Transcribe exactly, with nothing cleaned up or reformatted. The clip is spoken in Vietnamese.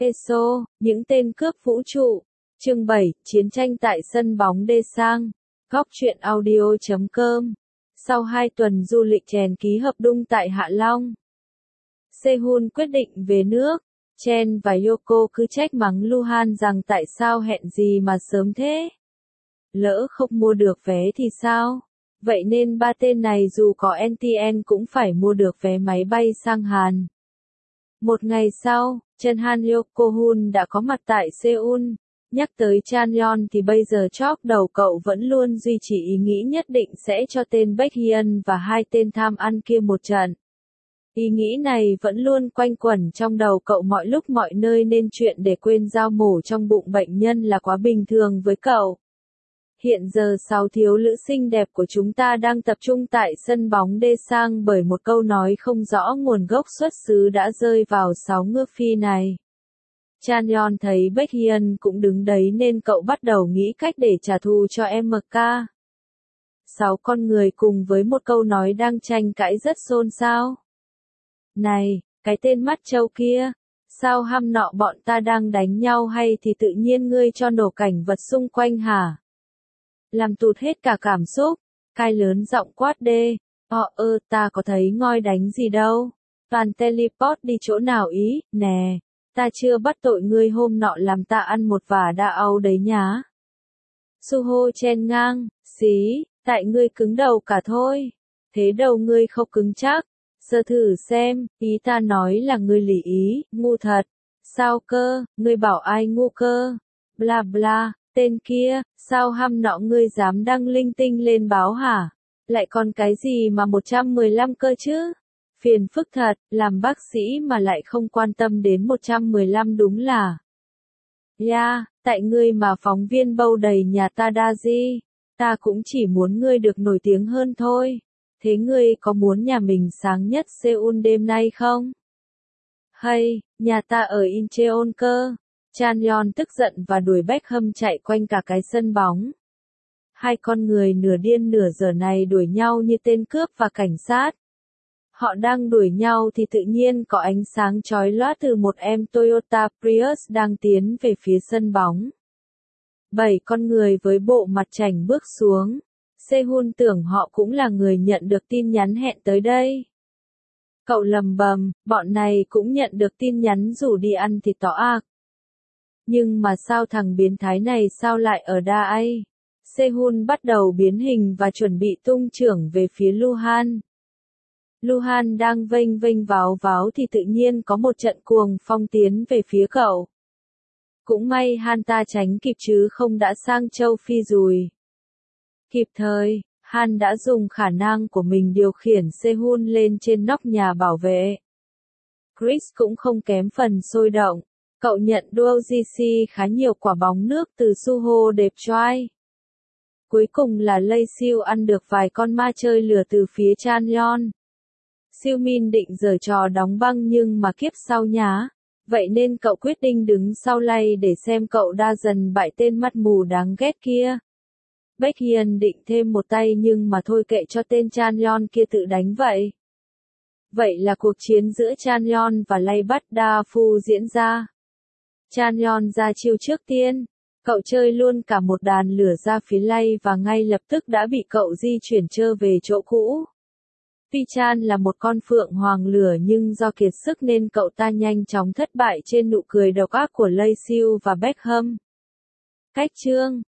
Eso, những tên cướp vũ trụ. Chương bảy, chiến tranh tại sân bóng đê sang. Góc truyện audio chấm com. Sau hai tuần du lịch chèn ký hợp đồng tại Hạ Long, Sehun quyết định về nước. Chen và Yoko cứ trách mắng Luhan rằng tại sao hẹn gì mà sớm thế. Lỡ không mua được vé thì sao? Vậy nên ba tên này dù có en tê en cũng phải mua được vé máy bay sang Hàn. Một ngày sau, Chân Han Yoko-hun đã có mặt tại Seoul. Nhắc tới Chanyeon thì bây giờ chóp đầu cậu vẫn luôn duy trì ý nghĩ nhất định sẽ cho tên Baekhyun và hai tên tham ăn kia một trận. Ý nghĩ này vẫn luôn quanh quẩn trong đầu cậu mọi lúc mọi nơi nên chuyện để quên dao mổ trong bụng bệnh nhân là quá bình thường với cậu. Hiện giờ sáu thiếu nữ xinh đẹp của chúng ta đang tập trung tại sân bóng đê sang bởi một câu nói không rõ nguồn gốc xuất xứ đã rơi vào sáu ngư phi này. Chanyeon thấy Baekhyun cũng đứng đấy nên cậu bắt đầu nghĩ cách để trả thù cho em ca. Sáu con người cùng với một câu nói đang tranh cãi rất xôn xao. Này, cái tên mắt trâu kia, sao hăm nọ bọn ta đang đánh nhau hay thì tự nhiên ngươi cho nổ cảnh vật xung quanh hả? Làm tụt hết cả cảm xúc, Kai lớn giọng quát đê, ọ ơ ta có thấy ngoi đánh gì đâu, toàn teleport đi chỗ nào ý, nè, ta chưa bắt tội ngươi hôm nọ làm ta ăn một vả đa âu đấy nhá. Suho chen ngang, xí, tại ngươi cứng đầu cả thôi, thế đầu ngươi không cứng chắc, sơ thử xem, ý ta nói là ngươi lì ý, ngu thật, sao cơ, ngươi bảo ai ngu cơ, bla bla. Tên kia, sao hăm nọ ngươi dám đăng linh tinh lên báo hả? Lại còn cái gì mà một trăm mười lăm cơ chứ? Phiền phức thật, làm bác sĩ mà lại không quan tâm đến một trăm mười lăm đúng là. Ya, yeah, tại ngươi mà phóng viên bâu đầy nhà ta đa gì? Ta cũng chỉ muốn ngươi được nổi tiếng hơn thôi. Thế ngươi có muốn nhà mình sáng nhất Seoul đêm nay không? Hay, nhà ta ở Incheon cơ. Chanyeon tức giận và đuổi Beckham chạy quanh cả cái sân bóng. Hai con người nửa điên nửa dở này đuổi nhau như tên cướp và cảnh sát. Họ đang đuổi nhau thì tự nhiên có ánh sáng chói lóa từ một em Toyota Prius đang tiến về phía sân bóng. Bảy con người với bộ mặt chảnh bước xuống. Sehun tưởng họ cũng là người nhận được tin nhắn hẹn tới đây. Cậu lầm bầm, bọn này cũng nhận được tin nhắn rủ đi ăn thịt tỏ ạc. Nhưng mà sao thằng biến thái này sao lại ở đa ai? Sehun bắt đầu biến hình và chuẩn bị tung chưởng về phía Luhan. Luhan đang vênh vênh váo váo thì tự nhiên có một trận cuồng phong tiến về phía cậu. Cũng may Han ta tránh kịp chứ không đã sang châu Phi rồi. Kịp thời, Han đã dùng khả năng của mình điều khiển Sehun lên trên nóc nhà bảo vệ. Chris cũng không kém phần sôi động. Cậu nhận Duo giê xê khá nhiều quả bóng nước từ Suho đẹp trai. Cuối cùng là Lay Siêu ăn được vài con ma chơi lửa từ phía Chanyeon. Siêu Min định giở trò đóng băng nhưng mà kiếp sau nhá. Vậy nên cậu quyết định đứng sau Lay để xem cậu đa dần bại tên mắt mù đáng ghét kia. Baekhyun định thêm một tay nhưng mà thôi kệ cho tên Chanyeon kia tự đánh vậy. Vậy là cuộc chiến giữa Chanyeon và Lay bắt đa phu diễn ra. Chanyeon ra chiêu trước tiên, cậu chơi luôn cả một đàn lửa ra phía Lay và ngay lập tức đã bị cậu di chuyển trơ về chỗ cũ. Pichan là một con phượng hoàng lửa nhưng do kiệt sức nên cậu ta nhanh chóng thất bại trên nụ cười độc ác của Lay Siêu và Beckham. Cách chương